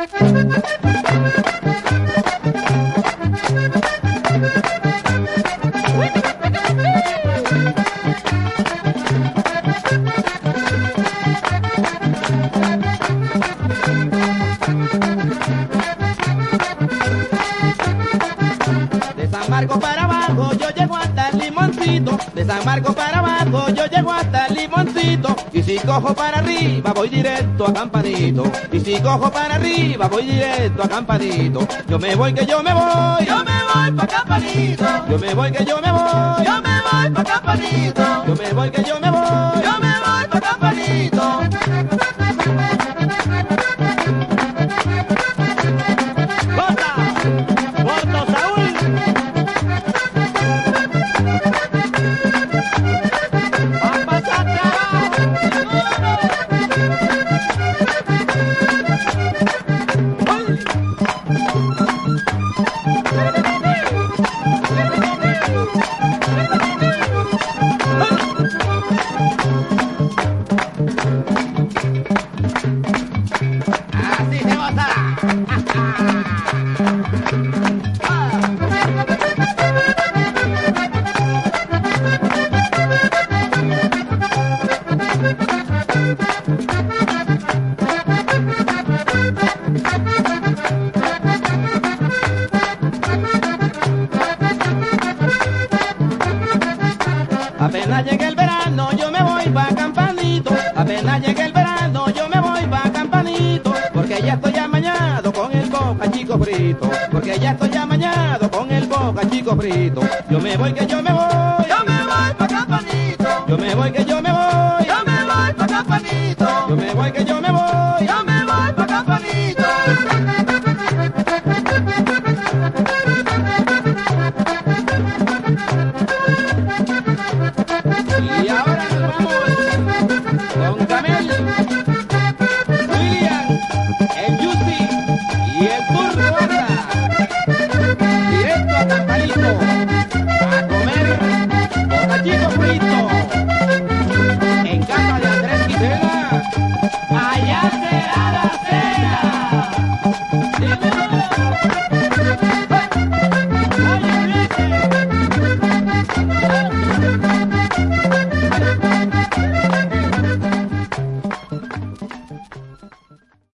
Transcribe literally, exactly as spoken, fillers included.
De San Marcos para abajo yo llego hasta el Limoncito, de San Marcos para abajo yo llego hasta el Limoncito, y si cojo para arriba voy directo a Campanito, y si cojo para arriba voy directo a Campanito. Yo me voy que yo me voy, Yo me voy pa' Campanito, yo me voy que yo me voy, yo me voy pa' Campanito, yo me voy que yo me voy. yo me voy pa' Campanito. ¡Bota! ¡Gordo Saúl! ¡Va a pasar así se goza. Apenas llegue el verano yo me voy pa' Campanito, apenas llegue el verano yo me voy pa' Campanito, porque ya estoy amañado con el boca chico frito, porque ya estoy amañado con el boca chico frito. Yo me voy que yo me voy, Yo me voy pa' Campanito, yo me voy que yo me voy, yo me voy pa' Campanito, yo me voy que yo me voy. yo me voy pa' Campanito. Y ahora nos vamos con Camilo.